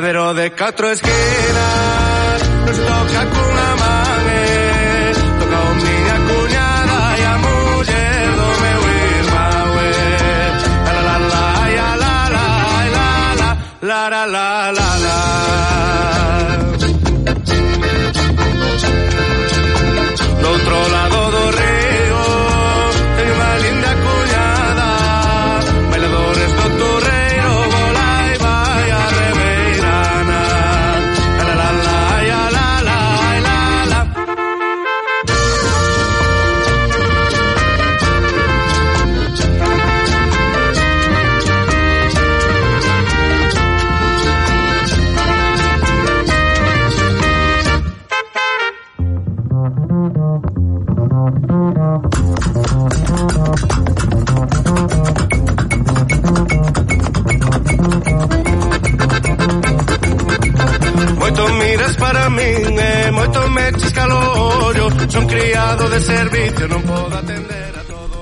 Pero de 4 esquinas non se toca cunha man, toca o miña cuñada e a muller do meu irmão, la la la la la la la la la la. Do outro lado do río teño unha linda cuñada, bailadores do Torreiro, volai vai a Rebeirana, la la la la la la la. Moito miras para min, moito me chisca o ollo, son criado de servicio, non podo atender a todo.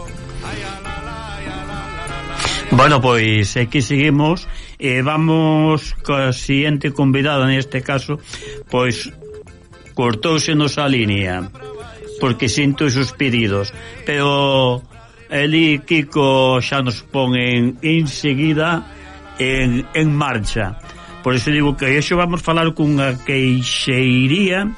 Bueno, pois aquí seguimos e vamos coa siguiente convidada, neste caso, pois cortóusenos a línea porque sinto esos pedidos, pero eli Kiko xa nos pon enseguida en marcha. Por iso digo que hoxe vamos falar cunha queixeiría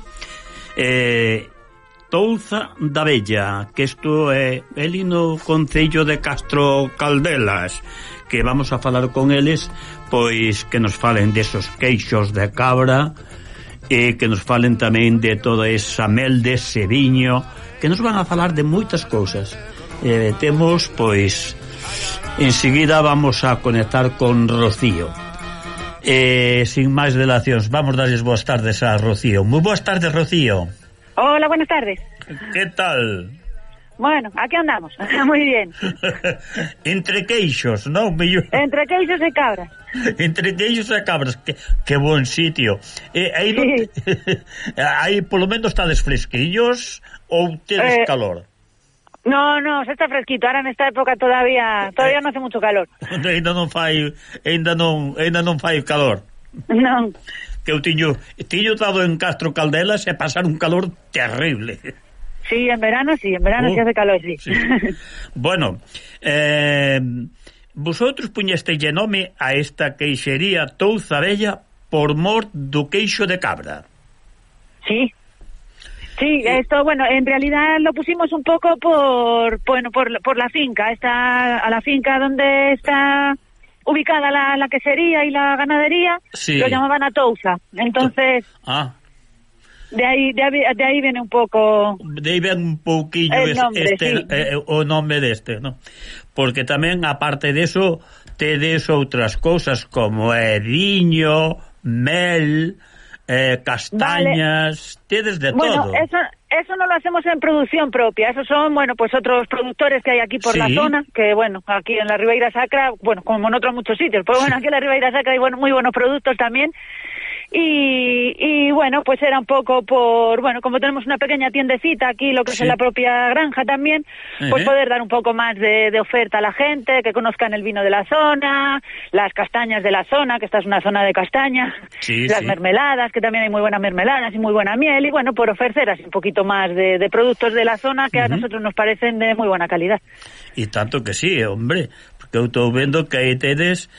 Touza da Bella, que isto é eli no concello de Castro Caldelas, que vamos a falar con eles, pois que nos falen desos queixos de cabra e que nos falen tamén de toda esa mel de ese viño, que nos van a falar de moitas cousas. Temos, pois, enseguida vamos a conectar con Rocío. Sin máis dilacións, vamos darles boas tardes a Rocío. Moi boas tardes, Rocío. Hola, buenas tardes. Que tal? Bueno, aquí andamos, moi bien. Entre queixos, non? Entre queixos e cabras. Entre queixos e cabras, que bon sitio. Aí, sí. Aí polo menos estades fresquillos ou tedes calor? No, se está fresquito. Ahora nesta época todavía non hace mucho calor. Ainda non fai calor. Non. Que eu tiño estado en Castro Caldelas e pasar un calor terrible. Sí, en verano sí hace calor, sí. Bueno, vosotros puñestelle nome a esta queixería Touza Bella por mor do queixo de cabra. Sí. Sí, esto, bueno, en realidad lo pusimos un poco por la finca, a la finca donde está ubicada la quesería y la ganadería, sí. Lo llamaban a Touza, entonces de ahí viene un poco... De ahí viene un pouquinho o nome deste, ¿no? Porque tamén, aparte de eso, tedes outras cousas como viño, mel... castañas, vale. Tedes de bueno, todo. Eso no lo hacemos en producción propia, esos son, bueno, pues otros productores que hay aquí por la zona, que bueno, aquí en la Ribeira Sacra, bueno, como en otros muchos sitios, pero bueno, aquí en la Ribeira Sacra hay muy buenos productos también. Y bueno, pues era un poco bueno, como tenemos una pequeña tiendecita aquí, lo que es en la propia granja también, pues poder dar un poco más de oferta a la gente, que conozcan el vino de la zona, las castañas de la zona, que esta es una zona de castaña, las mermeladas, que también hay muy buenas mermeladas y muy buena miel, y bueno, por ofrecer así un poquito más de productos de la zona que a nosotros nos parecen de muy buena calidad. Y tanto que sí, hombre, porque eu estou vendo que aí tedes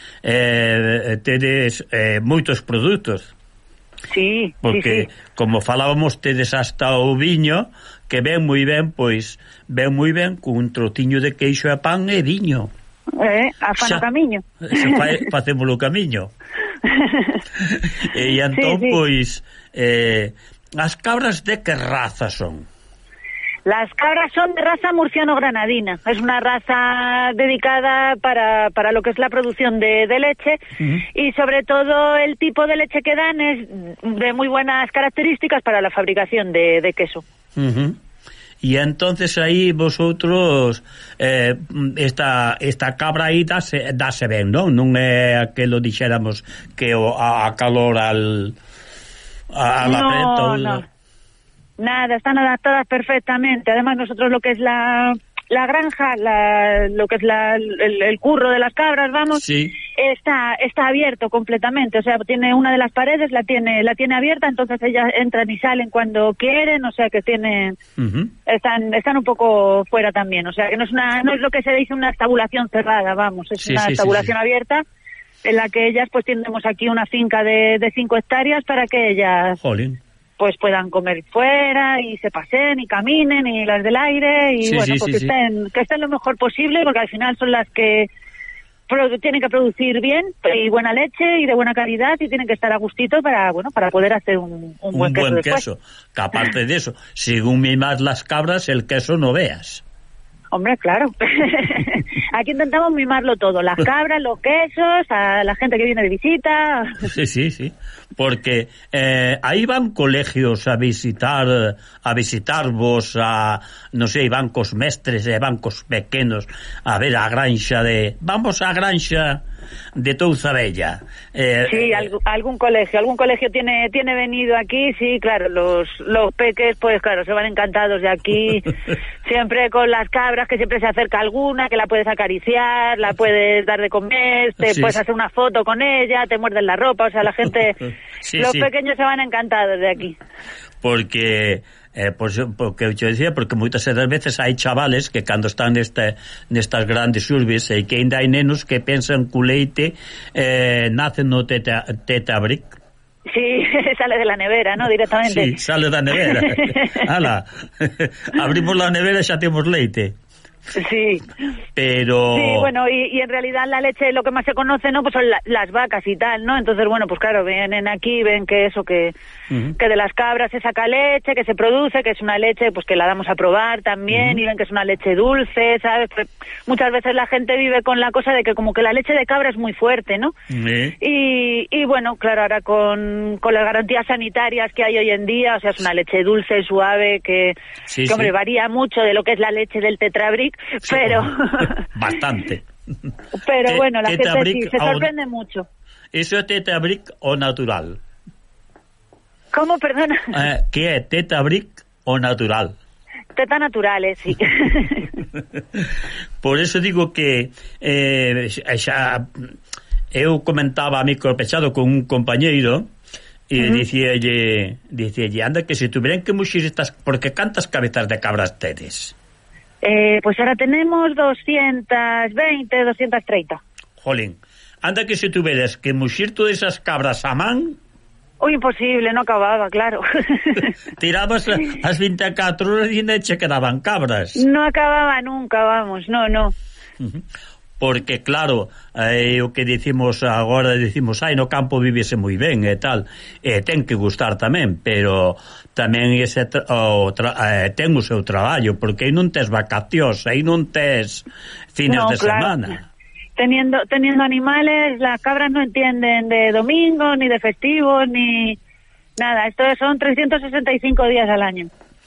moitos produtos. Sí, porque como falábamos, tedes hasta o viño que ven moi ben, pois ven moi ben cun trotiño de queixo e pan e viño. A fan o camiño. Facemos o camiño. E entón, pois as cabras de que raza son? Las cabras son de raza murciano-granadina. Es una raza dedicada para lo que es la producción de leche y sobre todo el tipo de leche que dan es de muy buenas características para la fabricación de queso. Y entonces aí vosotros esta cabra aí dase ben, non? Non é aquelo dixéramos que a calor a la preta. No. Nada, están adaptadas perfectamente. Además, nosotros lo que es la granja, lo que es el curro de las cabras, vamos, Está abierto completamente, o sea, tiene una de las paredes, la tiene abierta, entonces ellas entran y salen cuando quieren, o sea que tienen, están un poco fuera también, o sea que no es lo que se dice una estabulación cerrada, vamos, es una estabulación abierta, en la que ellas pues tenemos aquí una finca de 5 hectáreas para que ellas pues puedan comer fuera y se paseen y caminen y las del aire y que estén lo mejor posible, porque al final son las que tienen que producir bien y buena leche y de buena calidad y tienen que estar a gustito para poder hacer un buen queso. Que aparte de eso, según mimas las cabras, el queso no veas. Hombre, claro. Aquí intentamos mimarlo todo, las cabras, los quesos, a la gente que viene de visita. Sí. Porque aí van colegios a visitarvos, non sei, bancos mestres e bancos pequenos a ver a granxa vamos á granxa de Touza Bella. Sí, algún colegio tiene venido aquí, sí, claro, los peques, pues claro, se van encantados de aquí, siempre con las cabras, que siempre se acerca alguna, que la puedes acariciar, la puedes dar de comer, puedes hacer una foto con ella, te muerden la ropa, o sea, la gente, pequeños se van encantados de aquí. Porque porque eu te decía, porque moitas das veces hai chavales que cando están nestas grandes urbes e que ainda hai nenos que pensan que o leite nace no tetabric. Sí, sale de la nevera, ¿no? Directamente. Sí, sale da nevera. Ala, abrimos la nevera e xa temos leite. Sí, pero sí, bueno, y en realidad la leche, lo que más se conoce, ¿no? Pues son las vacas y tal, ¿no? Entonces, bueno, pues claro, vienen aquí, ven que eso, que de las cabras se saca leche, que se produce, que es una leche, pues que la damos a probar también, y ven que es una leche dulce, ¿sabes? Pues muchas veces la gente vive con la cosa de que como que la leche de cabra es muy fuerte, ¿no? Y bueno, claro, ahora con las garantías sanitarias que hay hoy en día, o sea, es una leche dulce, suave, que hombre, varía mucho de lo que es la leche del Tetrabric, pero bastante. Pero bueno, la gente sí se sorprende mucho. ¿Eso es Tetrabric o natural? ¿Cómo, perdona? ¿Qué es Tetrabric o natural? Teta naturales, sí. Por eso digo que eu comentaba a micropechado con un compañeiro e dicíalle, anda, que se tuvieran que muxir estas, porque cantas cabezas de cabras tedes? Pues ahora tenemos 220, 230. Jolín, anda que se tuvieras que muxir todas esas cabras a man. Imposible, no acababa, claro. Tirabas as 24 horas e non che quedaban cabras. No acababa nunca, vamos, no. Porque claro, o que dicimos agora, no campo vívese moi ben e tal, ten que gustar tamén, pero tamén ese ten o seu traballo, porque aí non tes vacacións, aí non tes fines de semana. Teniendo animales, las cabras no entienden de domingo, ni de festivos, ni nada. Esto son 365 días al año.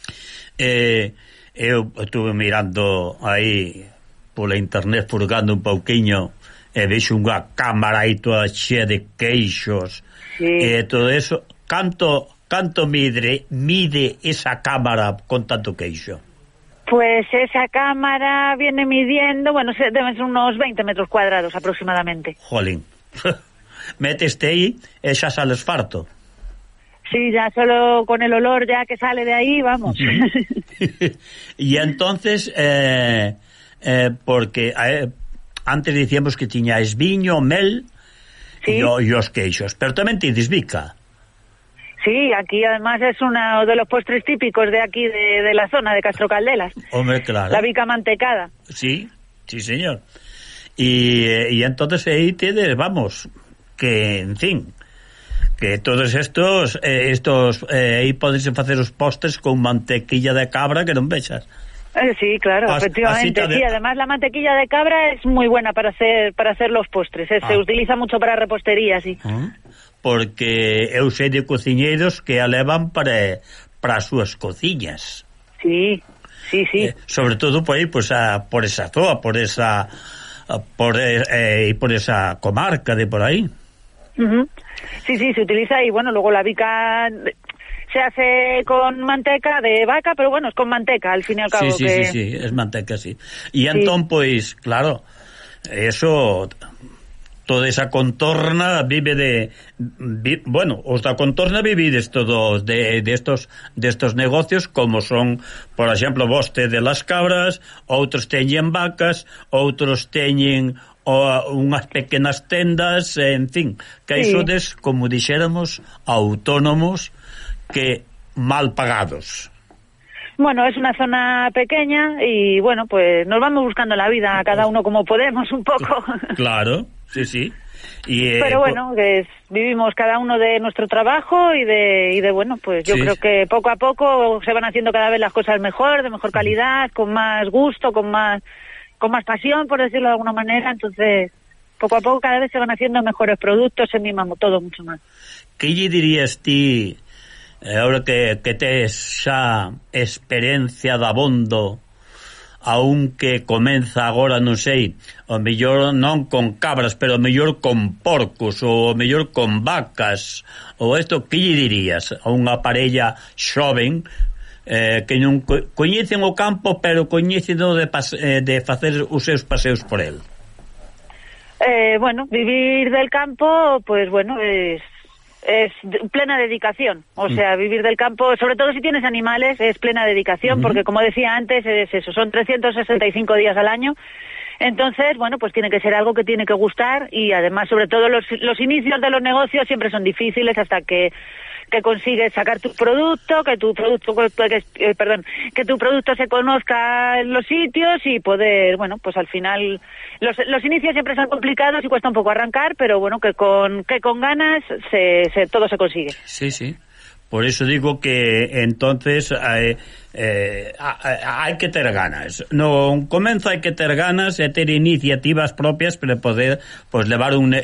Eu estuve mirando aí pola internet, furgando un pouquiño, e vexo unha cámara aí toda chea de queixos, e todo eso. Canto mide esa cámara con tanto queixo? Pues esa cámara viene midiendo, bueno, deben ser unos 20 metros cuadrados aproximadamente. Jolín. Méteste aí e xa sales farto. Sí, ya solo con el olor ya que sale de ahí, vamos. Y entonces, porque antes dicíamos que tiñais viño, mel e os queixos, pero tamén tides bica. Sí, aquí además es uno de los postres típicos de aquí, de la zona de Castro Caldelas. Hombre, claro. La bica mantecada. Sí, señor. Y entonces aí tedes, vamos, que, en fin, que todos estos aí podense facer os postres con mantequilla de cabra que non vexas. Sí, claro, efectivamente. Sí, además la mantequilla de cabra es muy buena para hacer los postres. Se utiliza mucho para repostería, sí. Porque eu sei de cociñeiros que a levan para as súas cociñas. Sí. Sobre todo por aí, pues, por esa zoa, por esa comarca de por aí. Sí, se utiliza, y bueno, luego la bica se hace con manteca de vaca, pero bueno, es con manteca, al fin y al cabo. Sí, es manteca, sí. Y entón, pues, claro, eso toda esa contorna vive bueno, os da contorna vivides todos de estos negocios, como son, por exemplo, vos de las cabras, outros teñen vacas, outros teñen unhas pequenas tendas, en fin, que sodes, como dixéramos, autónomos que mal pagados. Bueno, es una zona pequeña y, bueno, pues nos vamos buscando la vida cada uno como podemos, un poco. Claro, sí. Pero bueno, vivimos cada uno de nuestro trabajo y de bueno, pues yo creo que poco a poco se van haciendo cada vez las cosas mejor, de mejor calidad, con más gusto, con más pasión, por decirlo de alguna manera. Entonces, poco a poco cada vez se van haciendo mejores productos, se mima todo mucho más. Que lle dirías ti, ahora que tes xa experiencia de abondo, aunque comeza agora, non sei, o mellor non con cabras, pero o mellor con porcos, ou o mellor con vacas, ou isto, que lle dirías a unha parella xoven que non coñecen o campo, pero coñecen de facer os seus paseos por el? Bueno, vivir del campo, pues bueno, es plena dedicación, o sea, vivir del campo, sobre todo si tienes animales, es plena dedicación, porque como decía antes, es eso, son 365 días al año. Entonces, bueno, pues tiene que ser algo que tiene que gustar, y además, sobre todo los inicios de los negocios siempre son difíciles hasta que consigues sacar tu producto, que tu producto se conozca en los sitios y poder, bueno, pues al final los inicios siempre son complicados y cuesta un poco arrancar, pero bueno, que con ganas todo se consigue. Sí. Por eso digo que entonces hai que ter ganas. No comezo hai que ter ganas e ter iniciativas propias para poder levar un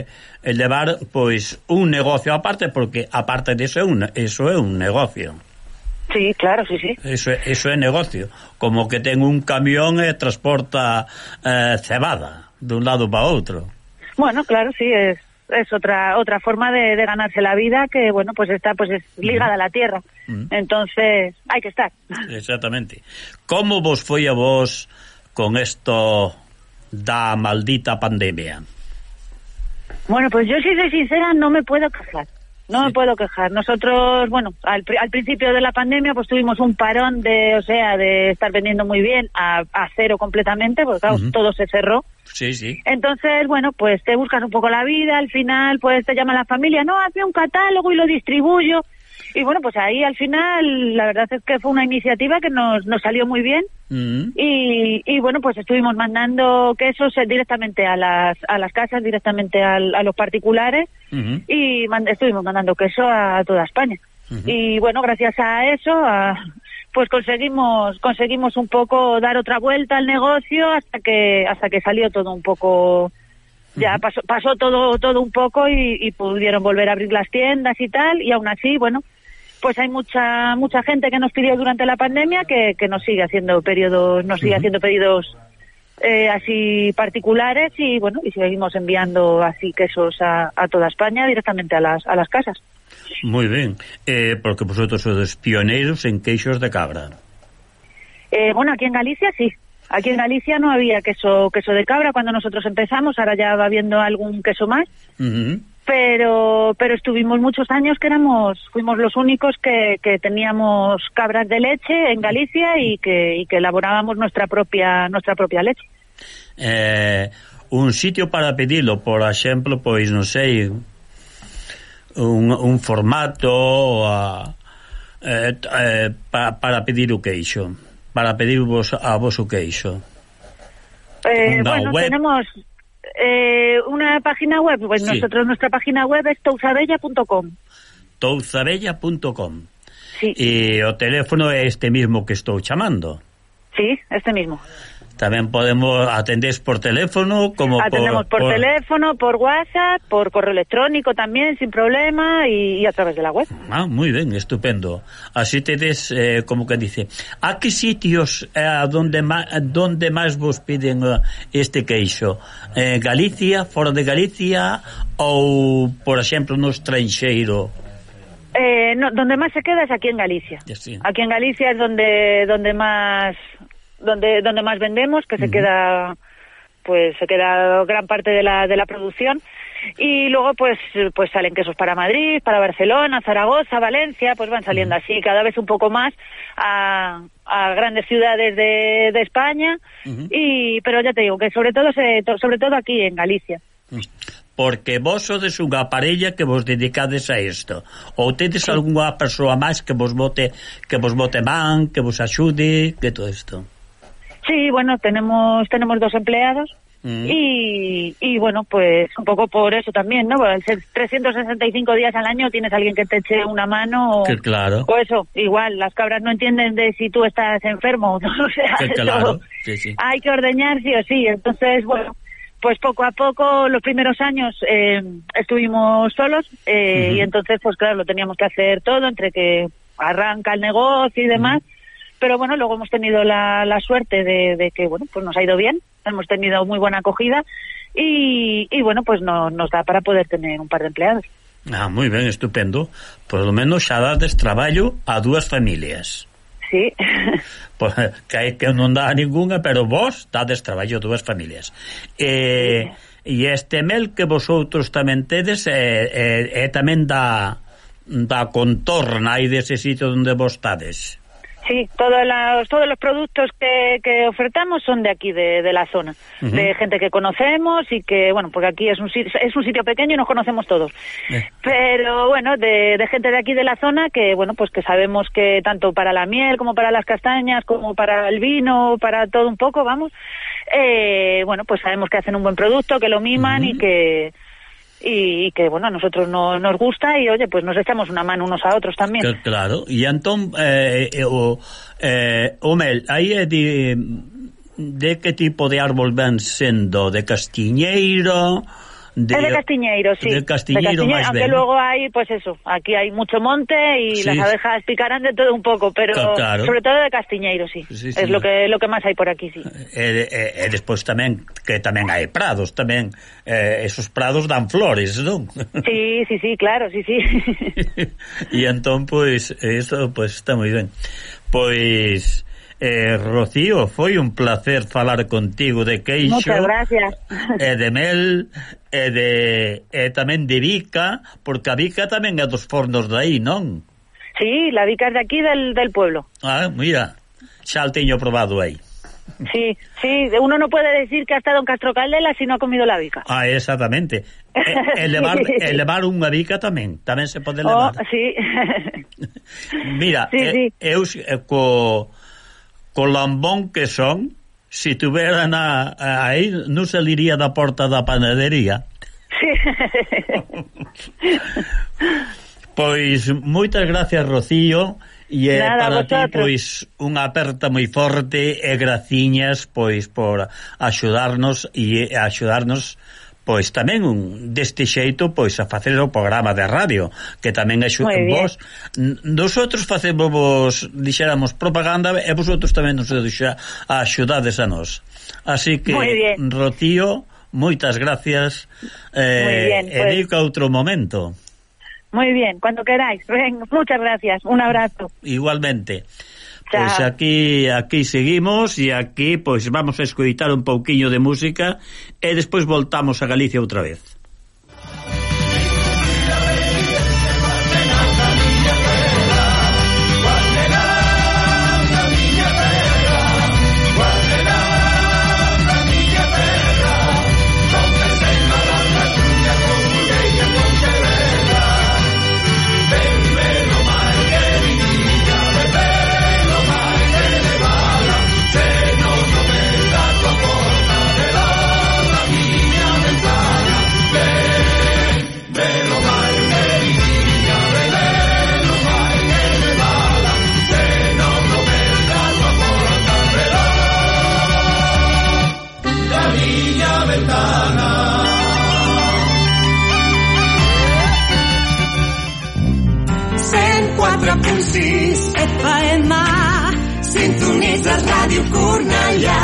negocio aparte, porque aparte de eso é un negocio. Sí, claro, sí. Eso é negocio. Como que ten un camión e transporta cebada de un lado para outro. Bueno, claro, sí, es otra forma de ganarse la vida que, bueno, pues está es ligada a la tierra. Entonces, hay que estar. Exactamente. Como vos foi a vos con esto da maldita pandemia? Bueno, pues yo, si soy sincera, no me puedo quejar. Me puedo quejar. Nosotros, bueno, al principio de la pandemia, pues tuvimos un parón de estar vendiendo muy bien a cero completamente, porque claro, todo se cerró. Sí. Entonces, bueno, pues te buscas un poco la vida, al final, pues te llama la familia, no, hazme un catálogo y lo distribuyo. Y bueno, pues ahí al final, la verdad es que fue una iniciativa que nos salió muy bien. Y bueno, pues estuvimos mandando quesos directamente a las casas, directamente a los particulares, y estuvimos mandando queso a toda España. Y bueno, gracias a eso, pues conseguimos un poco dar otra vuelta al negocio hasta que salió todo un poco. Ya pasó todo un poco y pudieron volver a abrir las tiendas y tal, y aún así, bueno, pues hay mucha gente que nos pidió durante la pandemia que nos sigue haciendo pedidos así particulares, y bueno, y seguimos enviando así quesos a toda España directamente a las casas. Muy bien, porque vosotros sois pioneros en queixos de cabra. Bueno, aquí en Galicia sí. Aquí en Galicia no había queso de cabra cuando nosotros empezamos, ahora ya va habiendo algún queso más. Pero estuvimos muchos años que fuimos los únicos que teníamos cabras de leche en Galicia y que elaborábamos nuestra propia leche. Un sitio para pedirlo, por exemplo, pois non sei, un formato para pedir o queixo, para pedirvos a vos o queixo. Bueno, web. Tenemos una página web, pues sí. Nuestra página web es touzabella.com. Touzabella.com. Sí. E o teléfono é este mismo que estou chamando. Sí, este mismo. Tamén podemos atender por teléfono, como atendemos por teléfono, por WhatsApp, por correo electrónico también, sin problema, y a través de la web. Muy bien, estupendo. Así tedes, como que dice, ¿a qué sitios donde más vos piden este queixo? Galicia, fora de Galicia, ou, por exemplo, no estranxeiro? No, donde más se queda es aquí en Galicia. Sí. Aquí en Galicia es donde más vendemos, que se queda pues se queda gran parte de la producción. Y luego pues salen quesos para Madrid, para Barcelona, Zaragoza, Valencia, pues van saliendo así cada vez un poco más a grandes ciudades de España. Pero ya te digo que sobre todo aquí en Galicia. Porque vos sodes unha parella que vos dedicades a isto, ou tedes algunha persoa máis que vos bote man, que vos axude, que todo isto? Sí, bueno, tenemos 2 empleados. Y bueno, pues un poco por eso también, ¿no? Al ser 365 días al año tienes a alguien que te eche una mano claro. O eso, igual, las cabras no entienden de si tú estás enfermo, ¿no? O sea, claro, sí. Hay que ordeñar sí o sí, entonces, bueno, pues poco a poco, los primeros años estuvimos solos y entonces, pues claro, lo teníamos que hacer todo, entre que arranca el negocio y demás. Pero bueno, luego hemos tenido la suerte de que, bueno, pues nos ha ido bien, hemos tenido muy buena acogida y bueno, pues nos da para poder tener un par de empleados. Moi ben, estupendo. Por lo menos xa dades traballo a 2 familias. Sí. Pues, que non dá a ningunha, pero vos dades traballo a 2 familias. E este mel que vosotros tamén tedes tamén da contorna aí dese sitio onde vos estades. Sí, todos los productos que ofertamos son de aquí, de la zona, de gente que conocemos y que, bueno, porque aquí es un sitio pequeño y nos conocemos todos. Pero bueno, de gente de aquí de la zona que, bueno, pues que sabemos que tanto para la miel como para las castañas, como para el vino, para todo un poco, vamos, bueno, pues sabemos que hacen un buen producto, que lo miman y que bueno, a nosotros nos gusta y oye, pues nos echamos una mano unos a otros también. Claro, e entón o mel, aí é de que tipo de árbol ven sendo? De castiñeiro? Es de castiñeiro, sí. De castiñeiro máis ben. Aunque luego hay, pues eso, aquí hay mucho monte y las abejas picarán de todo un poco, pero claro. Sobre todo de castiñeiro, sí. Es lo que más hay por aquí, sí. E despois tamén, que tamén hai prados, tamén esos prados dan flores, non? Sí, claro, sí. E entón, pois, eso, pois, está moi ben. Pois... Rocío, foi un placer falar contigo de queixo. Muchas gracias. E de mel e tamén de bica, porque a bica tamén é dos fornos de aí, non? Sí, la bica é de aquí del pueblo. Mira, xa o teño probado aí. Sí, uno no puede decir que ha estado en Castro Caldelas si no ha comido la bica. Exactamente. Elevar unha bica tamén se pode elevar. Sí. Mira, eu co lambón que son, si tuveran aí, non saliría da porta da panadería. Sí. Pois, moitas gracias, Rocío, e para ti, pois, unha aperta moi forte e graciñas, pois, por axudarnos pois tamén deste xeito pois a facer o programa de radio que tamén vos nosotros facemos, dixéramos propaganda e vosotros tamén nos axudades a nós, así que Rocío, moitas gracias e digo outro momento. Muy bien, cuando queráis. Muchas gracias, un abrazo. Igualmente. Pois aquí seguimos e aquí pois vamos a escoitar un pouquiño de música e despois voltamos a Galicia outra vez. FM, sintonitza Ràdio Cornellà.